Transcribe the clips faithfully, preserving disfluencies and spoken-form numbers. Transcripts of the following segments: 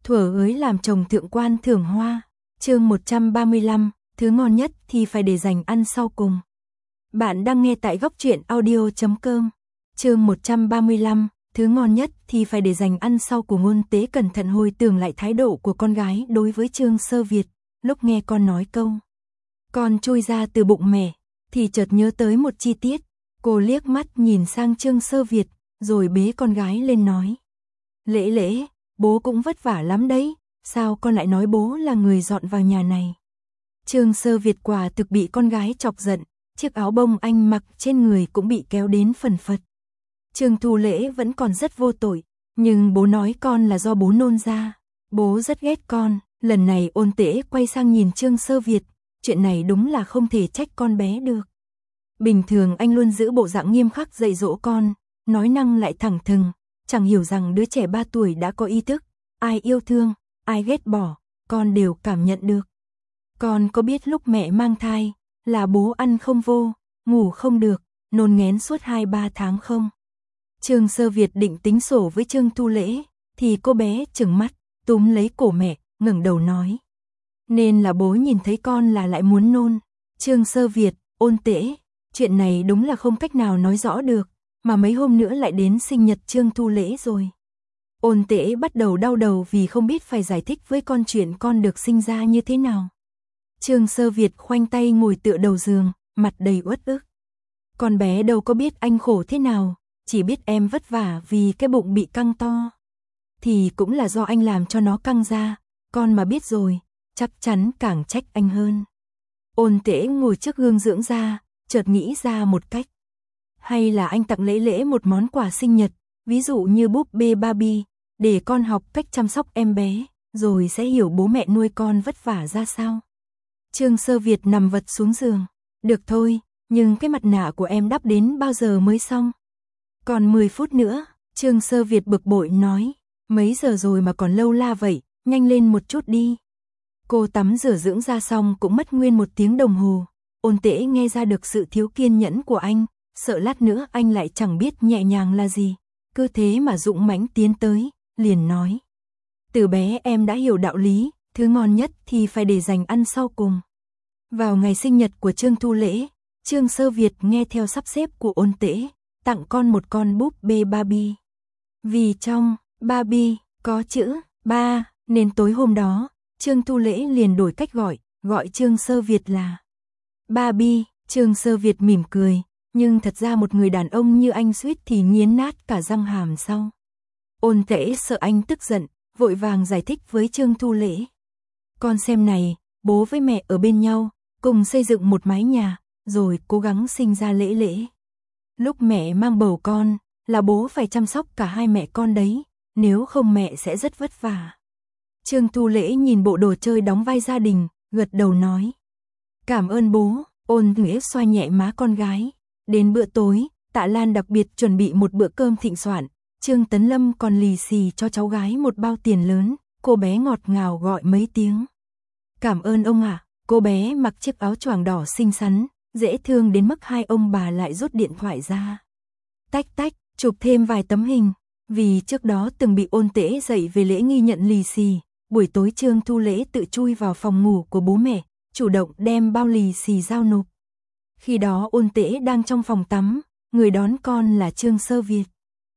Thuở ới làm chồng thượng quan thưởng hoa, chương một trăm ba mươi lăm, thứ ngon nhất thì phải để dành ăn sau cùng. Bạn đang nghe tại góc truyện audio chấm com. Chương một trăm ba mươi lăm, thứ ngon nhất thì phải để dành ăn sau cùng. Ôn Tế cẩn thận hồi tưởng lại thái độ của con gái đối với Trương Sơ Việt, lúc nghe con nói câu con chui ra từ bụng mẹ, thì chợt nhớ tới một chi tiết. Cô liếc mắt nhìn sang Trương Sơ Việt, rồi bế con gái lên nói: Lễ Lễ, bố cũng vất vả lắm đấy, sao con lại nói bố là người dọn vào nhà này? Trương Sơ Việt quả thực bị con gái chọc giận, chiếc áo bông anh mặc trên người cũng bị kéo đến phần phật. Trương Thu Lễ vẫn còn rất vô tội, nhưng bố nói con là do bố nôn ra, bố rất ghét con. Lần này Ôn Tế quay sang nhìn Trương Sơ Việt, chuyện này đúng là không thể trách con bé được. Bình thường anh luôn giữ bộ dạng nghiêm khắc dạy dỗ con, nói năng lại thẳng thừng, chẳng hiểu rằng đứa trẻ ba tuổi đã có ý thức, ai yêu thương, ai ghét bỏ, con đều cảm nhận được. Con có biết lúc mẹ mang thai, là bố ăn không vô, ngủ không được, nôn nghén suốt hai ba tháng không? Trương Sơ Việt định tính sổ với Trương Thu Lễ, thì cô bé trừng mắt, túm lấy cổ mẹ, ngẩng đầu nói: Nên là bố nhìn thấy con là lại muốn nôn. Trương Sơ Việt, Ôn Tế, chuyện này đúng là không cách nào nói rõ được, mà mấy hôm nữa lại đến sinh nhật Trương Thu Lễ rồi. Ôn Tế bắt đầu đau đầu vì không biết phải giải thích với con chuyện con được sinh ra như thế nào. Trương Sơ Việt khoanh tay ngồi tựa đầu giường, mặt đầy uất ức. Con bé đâu có biết anh khổ thế nào, chỉ biết em vất vả vì cái bụng bị căng to. Thì cũng là do anh làm cho nó căng ra, con mà biết rồi, chắc chắn càng trách anh hơn. Ôn Tế ngồi trước gương dưỡng da, chợt nghĩ ra một cách. Hay là anh tặng Lễ Lễ một món quà sinh nhật, ví dụ như búp bê Barbie, để con học cách chăm sóc em bé, rồi sẽ hiểu bố mẹ nuôi con vất vả ra sao. Trương Sơ Việt nằm vật xuống giường. Được thôi, nhưng cái mặt nạ của em đắp đến bao giờ mới xong? Còn mười phút nữa, Trương Sơ Việt bực bội nói. Mấy giờ rồi mà còn lâu la vậy, nhanh lên một chút đi. Cô tắm rửa dưỡng da xong cũng mất nguyên một tiếng đồng hồ. Ôn Tế nghe ra được sự thiếu kiên nhẫn của anh, sợ lát nữa anh lại chẳng biết nhẹ nhàng là gì. Cứ thế mà dũng mãnh tiến tới, liền nói: Từ bé em đã hiểu đạo lý, thứ ngon nhất thì phải để dành ăn sau cùng. Vào ngày sinh nhật của Trương Thu Lễ, Trương Sơ Việt nghe theo sắp xếp của Ôn Tế, tặng con một con búp bê Barbie. Vì trong Barbie có chữ ba, nên tối hôm đó, Trương Thu Lễ liền đổi cách gọi, gọi Trương Sơ Việt là Barbie. Trương Sơ Việt mỉm cười, nhưng thật ra một người đàn ông như anh suýt thì nghiến nát cả răng hàm sau. Ôn Tế sợ anh tức giận, vội vàng giải thích với Trương Thu Lễ. Con xem này, bố với mẹ ở bên nhau, cùng xây dựng một mái nhà, rồi cố gắng sinh ra Lễ Lễ. Lúc mẹ mang bầu con, là bố phải chăm sóc cả hai mẹ con đấy, nếu không mẹ sẽ rất vất vả. Trương Thu Lễ nhìn bộ đồ chơi đóng vai gia đình, gật đầu nói: Cảm ơn bố. Ôn Nghĩa xoa nhẹ má con gái. Đến bữa tối, Tạ Lan đặc biệt chuẩn bị một bữa cơm thịnh soạn. Trương Tấn Lâm còn lì xì cho cháu gái một bao tiền lớn. Cô bé ngọt ngào gọi mấy tiếng: Cảm ơn ông ạ. Cô bé mặc chiếc áo choàng đỏ xinh xắn, dễ thương đến mức hai ông bà lại rút điện thoại ra. Tách tách, chụp thêm vài tấm hình. Vì trước đó từng bị Ôn Tế dạy về lễ nghi nhận lì xì, buổi tối Trương Thu Lễ tự chui vào phòng ngủ của bố mẹ, chủ động đem bao lì xì giao nộp. Khi đó Ôn Tế đang trong phòng tắm, người đón con là Trương Sơ Việt.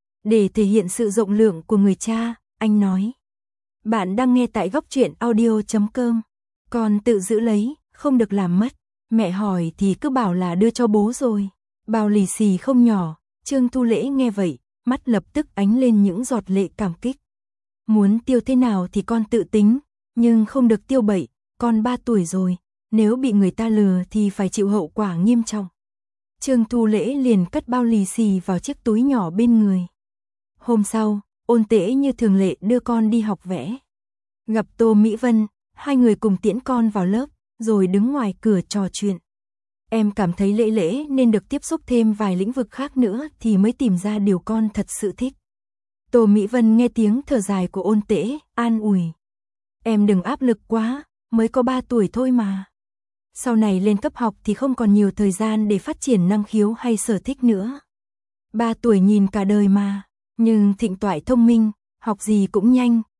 Để thể hiện sự rộng lượng của người cha, anh nói: Bạn đang nghe tại góc truyện audio chấm com. Con tự giữ lấy, không được làm mất. Mẹ hỏi thì cứ bảo là đưa cho bố rồi. Bao lì xì không nhỏ. Trương Thu Lễ nghe vậy, mắt lập tức ánh lên những giọt lệ cảm kích. Muốn tiêu thế nào thì con tự tính, nhưng không được tiêu bậy, con ba tuổi rồi, nếu bị người ta lừa thì phải chịu hậu quả nghiêm trọng. Trương Thu Lễ liền cất bao lì xì vào chiếc túi nhỏ bên người. Hôm sau, Ôn Tế như thường lệ đưa con đi học vẽ. Gặp Tô Mỹ Vân, hai người cùng tiễn con vào lớp, rồi đứng ngoài cửa trò chuyện. Em cảm thấy Lễ Lễ nên được tiếp xúc thêm vài lĩnh vực khác nữa thì mới tìm ra điều con thật sự thích. Tô Mỹ Vân nghe tiếng thở dài của Ôn Tế, an ủi: Em đừng áp lực quá, mới có ba tuổi thôi mà. Sau này lên cấp học thì không còn nhiều thời gian để phát triển năng khiếu hay sở thích nữa. Ba tuổi nhìn cả đời mà, nhưng thịnh toại thông minh, học gì cũng nhanh,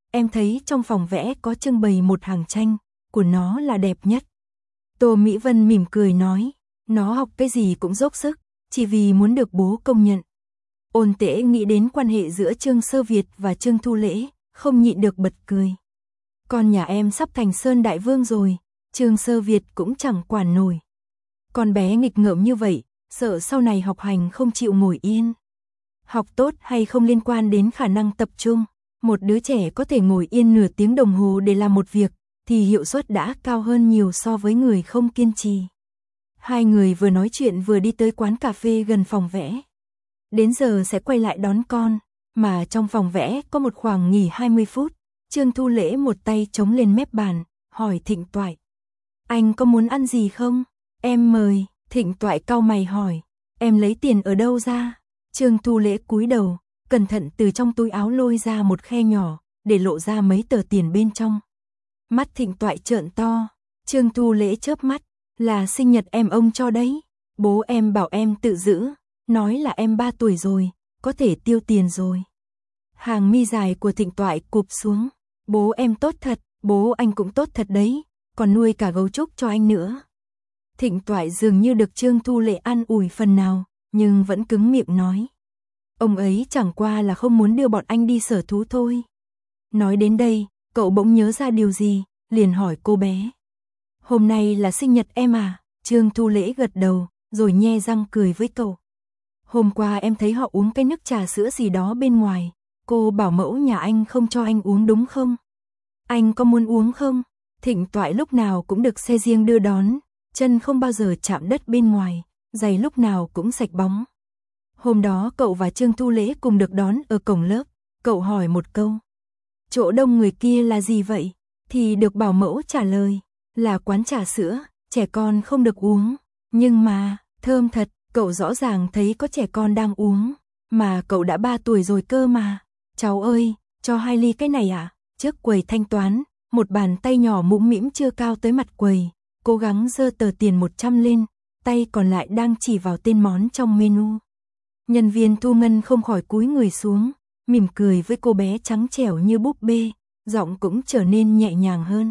em thấy trong phòng vẽ có trưng bày một hàng tranh, của nó là đẹp nhất. Tô Mỹ Vân mỉm cười nói, nó học cái gì cũng dốc sức, chỉ vì muốn được bố công nhận. Ôn Tễ nghĩ đến quan hệ giữa Trương Sơ Việt và Trương Thu Lễ, không nhịn được bật cười. Con nhà em sắp thành Sơn Đại Vương rồi, Trương Sơ Việt cũng chẳng quản nổi. Con bé nghịch ngợm như vậy, sợ sau này học hành không chịu ngồi yên. Học tốt hay không liên quan đến khả năng tập trung. Một đứa trẻ có thể ngồi yên nửa tiếng đồng hồ để làm một việc, thì hiệu suất đã cao hơn nhiều so với người không kiên trì. Hai người vừa nói chuyện vừa đi tới quán cà phê gần phòng vẽ. Đến giờ sẽ quay lại đón con, mà trong phòng vẽ có một khoảng nghỉ hai mươi phút. Trương Thu Lễ một tay chống lên mép bàn, hỏi Thịnh Toại. Anh có muốn ăn gì không? Em mời. Thịnh Toại cau mày hỏi. Em lấy tiền ở đâu ra? Trương Thu Lễ cúi đầu, cẩn thận từ trong túi áo lôi ra một khe nhỏ, để lộ ra mấy tờ tiền bên trong. Mắt Thịnh Toại trợn to. Trương Thu Lễ chớp mắt. Là sinh nhật em ông cho đấy. Bố em bảo em tự giữ, nói là em ba tuổi rồi, có thể tiêu tiền rồi. Hàng mi dài của Thịnh Toại cụp xuống. Bố em tốt thật, bố anh cũng tốt thật đấy, còn nuôi cả gấu trúc cho anh nữa. Thịnh Toại dường như được Trương Thu Lễ an ủi phần nào, nhưng vẫn cứng miệng nói. Ông ấy chẳng qua là không muốn đưa bọn anh đi sở thú thôi. Nói đến đây, cậu bỗng nhớ ra điều gì, liền hỏi cô bé. Hôm nay là sinh nhật em à? Trương Thu Lễ gật đầu, rồi nhe răng cười với cậu. Hôm qua em thấy họ uống cái nước trà sữa gì đó bên ngoài, cô bảo mẫu nhà anh không cho anh uống đúng không? Anh có muốn uống không? Thịnh Toại lúc nào cũng được xe riêng đưa đón, chân không bao giờ chạm đất bên ngoài, giày lúc nào cũng sạch bóng. Hôm đó cậu và Trương Thu Lễ cùng được đón ở cổng lớp, cậu hỏi một câu. Chỗ đông người kia là gì vậy? Thì được bảo mẫu trả lời, là quán trà sữa, trẻ con không được uống. Nhưng mà, thơm thật, cậu rõ ràng thấy có trẻ con đang uống, mà cậu đã ba tuổi rồi cơ mà. Cháu ơi, cho hai ly cái này ạ. À? Trước quầy thanh toán, một bàn tay nhỏ mũm mĩm chưa cao tới mặt quầy, cố gắng giơ tờ tiền một trăm lên, tay còn lại đang chỉ vào tên món trong menu. Nhân viên thu ngân không khỏi cúi người xuống, mỉm cười với cô bé trắng trẻo như búp bê, giọng cũng trở nên nhẹ nhàng hơn.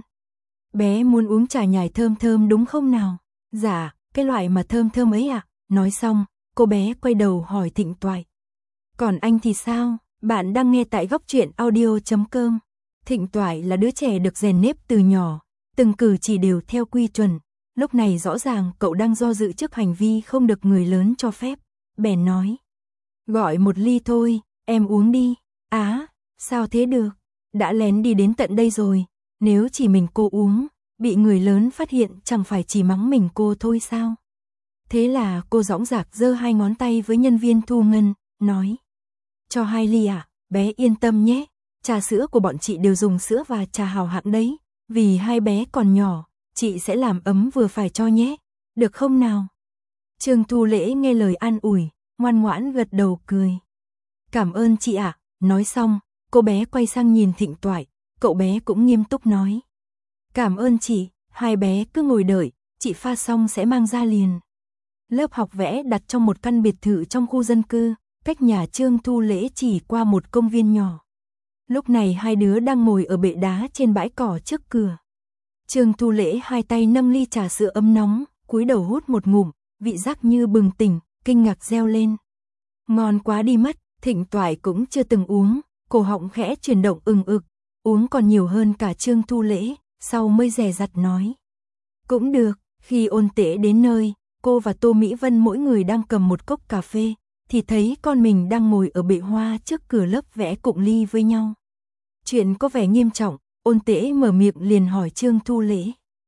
Bé muốn uống trà nhài thơm thơm đúng không nào? Dạ, cái loại mà thơm thơm ấy ạ. À? Nói xong, cô bé quay đầu hỏi Thịnh Toại. Còn anh thì sao? Bạn đang nghe tại góc truyện audio chấm com. Thịnh Toại là đứa trẻ được rèn nếp từ nhỏ, từng cử chỉ đều theo quy chuẩn. Lúc này rõ ràng cậu đang do dự trước hành vi không được người lớn cho phép. Bèn nói. Gọi một ly thôi, em uống đi. Á, sao thế được? Đã lén đi đến tận đây rồi. Nếu chỉ mình cô uống, bị người lớn phát hiện chẳng phải chỉ mắng mình cô thôi sao? Thế là cô dõng dạc giơ hai ngón tay với nhân viên thu ngân, nói. Cho hai ly à, bé yên tâm nhé. Trà sữa của bọn chị đều dùng sữa và trà hào hạng đấy. Vì hai bé còn nhỏ, chị sẽ làm ấm vừa phải cho nhé. Được không nào? Trương Thu Lễ nghe lời an ủi, ngoan ngoãn gật đầu cười. Cảm ơn chị ạ. À. Nói xong, cô bé quay sang nhìn Thịnh Toại, cậu bé cũng nghiêm túc nói. Cảm ơn chị, hai bé cứ ngồi đợi, chị pha xong sẽ mang ra liền. Lớp học vẽ đặt trong một căn biệt thự trong khu dân cư, cách nhà Trương Thu Lễ chỉ qua một công viên nhỏ. Lúc này hai đứa đang ngồi ở bệ đá trên bãi cỏ trước cửa. Trương Thu Lễ hai tay nâng ly trà sữa ấm nóng, cúi đầu hút một ngụm, vị giác như bừng tỉnh, kinh ngạc reo lên. Ngon quá đi mất, Thịnh Toại cũng chưa từng uống, cổ họng khẽ chuyển động ừng ực, uống còn nhiều hơn cả Trương Thu Lễ, sau mới dè dặt nói. Cũng được, khi Ôn Tễ đến nơi, cô và Tô Mỹ Vân mỗi người đang cầm một cốc cà phê, thì thấy con mình đang ngồi ở bệ hoa trước cửa lớp vẽ cụng ly với nhau. Chuyện có vẻ nghiêm trọng, Ôn Tễ mở miệng liền hỏi Trương Thu Lễ.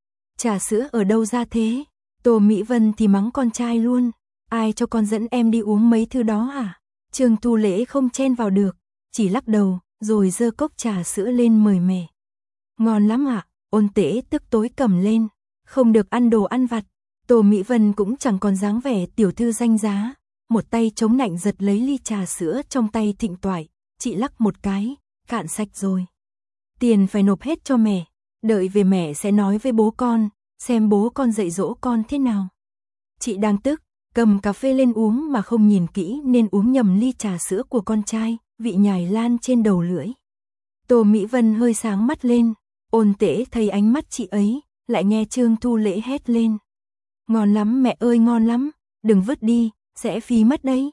Trà sữa ở đâu ra thế? Tô Mỹ Vân thì mắng con trai luôn. Ai cho con dẫn em đi uống mấy thứ đó à? Trương Thu Lễ không chen vào được, chỉ lắc đầu, rồi giơ cốc trà sữa lên mời mẹ. Ngon lắm ạ, à? Ôn Tễ tức tối cầm lên, không được ăn đồ ăn vặt. Tô Mỹ Vân cũng chẳng còn dáng vẻ tiểu thư danh giá, một tay chống nạnh giật lấy ly trà sữa trong tay Thịnh Toại, chị lắc một cái, cạn sạch rồi. Tiền phải nộp hết cho mẹ, đợi về mẹ sẽ nói với bố con, xem bố con dạy dỗ con thế nào. Chị đang tức, cầm cà phê lên uống mà không nhìn kỹ nên uống nhầm ly trà sữa của con trai, vị nhài lan trên đầu lưỡi. Tô Mỹ Vân hơi sáng mắt lên, Ôn Tễ thấy ánh mắt chị ấy, lại nghe Trương Thu Lễ hét lên. Ngon lắm mẹ ơi ngon lắm, đừng vứt đi, sẽ phí mất đấy.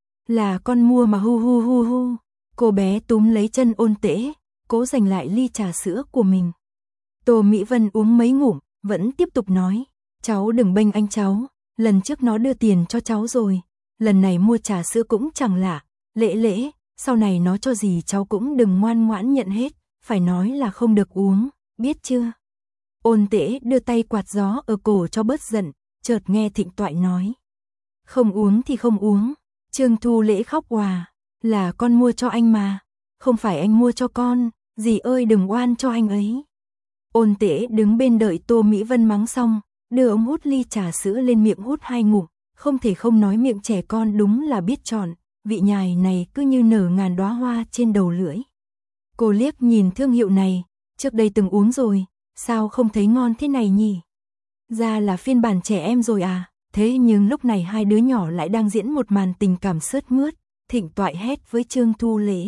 Là con mua mà hu hu hu hu. Cô bé túm lấy chân Ôn Tễ, cố giành lại ly trà sữa của mình. Tô Mỹ Vân uống mấy ngụm, vẫn tiếp tục nói, cháu đừng bênh anh cháu, lần trước nó đưa tiền cho cháu rồi, lần này mua trà sữa cũng chẳng lạ, Lễ Lễ, sau này nó cho gì cháu cũng đừng ngoan ngoãn nhận hết, phải nói là không được uống, biết chưa? Ôn Tễ đưa tay quạt gió ở cổ cho bớt giận, chợt nghe Thịnh Toại nói. Không uống thì không uống, Trương Thu Lễ khóc òa, là con mua cho anh mà, không phải anh mua cho con, dì ơi đừng oan cho anh ấy. Ôn Tễ đứng bên đợi Tô Mỹ Vân mắng xong, đưa ống hút ly trà sữa lên miệng hút hai ngụm, không thể không nói miệng trẻ con đúng là biết chọn, vị nhài này cứ như nở ngàn đóa hoa trên đầu lưỡi. Cô liếc nhìn thương hiệu này, trước đây từng uống rồi, sao không thấy ngon thế này nhỉ? Ra là phiên bản trẻ em rồi à, thế nhưng lúc này hai đứa nhỏ lại đang diễn một màn tình cảm sướt mướt, Thịnh Toại hét với Trương Thu Lễ.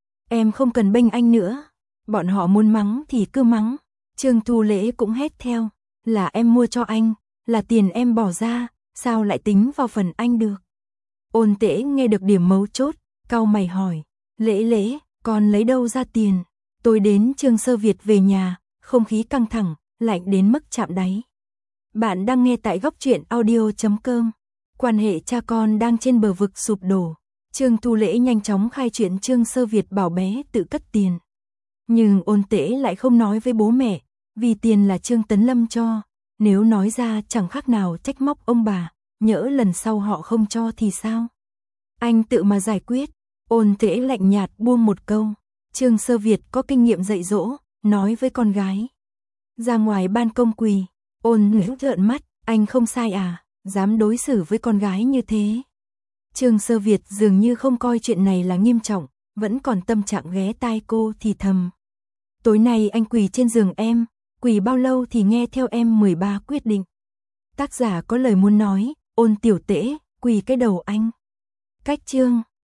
Em không cần bênh anh nữa, bọn họ muốn mắng thì cứ mắng. Trương Thu Lễ cũng hét theo, là em mua cho anh, là tiền em bỏ ra, sao lại tính vào phần anh được? Ôn Tễ nghe được điểm mấu chốt, cau mày hỏi, Lễ Lễ, con lấy đâu ra tiền? Tôi đến Trương Sơ Việt về nhà, không khí căng thẳng, lạnh đến mức chạm đáy. Bạn đang nghe tại góc truyện audio chấm com. Quan hệ cha con đang trên bờ vực sụp đổ. Trương Thu Lễ nhanh chóng khai chuyện Trương Sơ Việt bảo bé tự cất tiền. Nhưng Ôn Tễ lại không nói với bố mẹ, vì tiền là Trương Tấn Lâm cho, nếu nói ra chẳng khác nào trách móc ông bà, nhỡ lần sau họ không cho thì sao? Anh tự mà giải quyết. Ôn Tễ lạnh nhạt buông một câu. Trương Sơ Việt có kinh nghiệm dạy dỗ, nói với con gái. Ra ngoài ban công quỳ, Ôn Tễ trợn mắt, anh không sai à, dám đối xử với con gái như thế. Trương Sơ Việt dường như không coi chuyện này là nghiêm trọng, vẫn còn tâm trạng ghé tai cô thì thầm. Tối nay anh quỳ trên giường em, quỳ bao lâu thì nghe theo em mười ba quyết định. Tác giả có lời muốn nói, Ôn Tiểu Tễ, quỳ cái đầu anh. Cách chương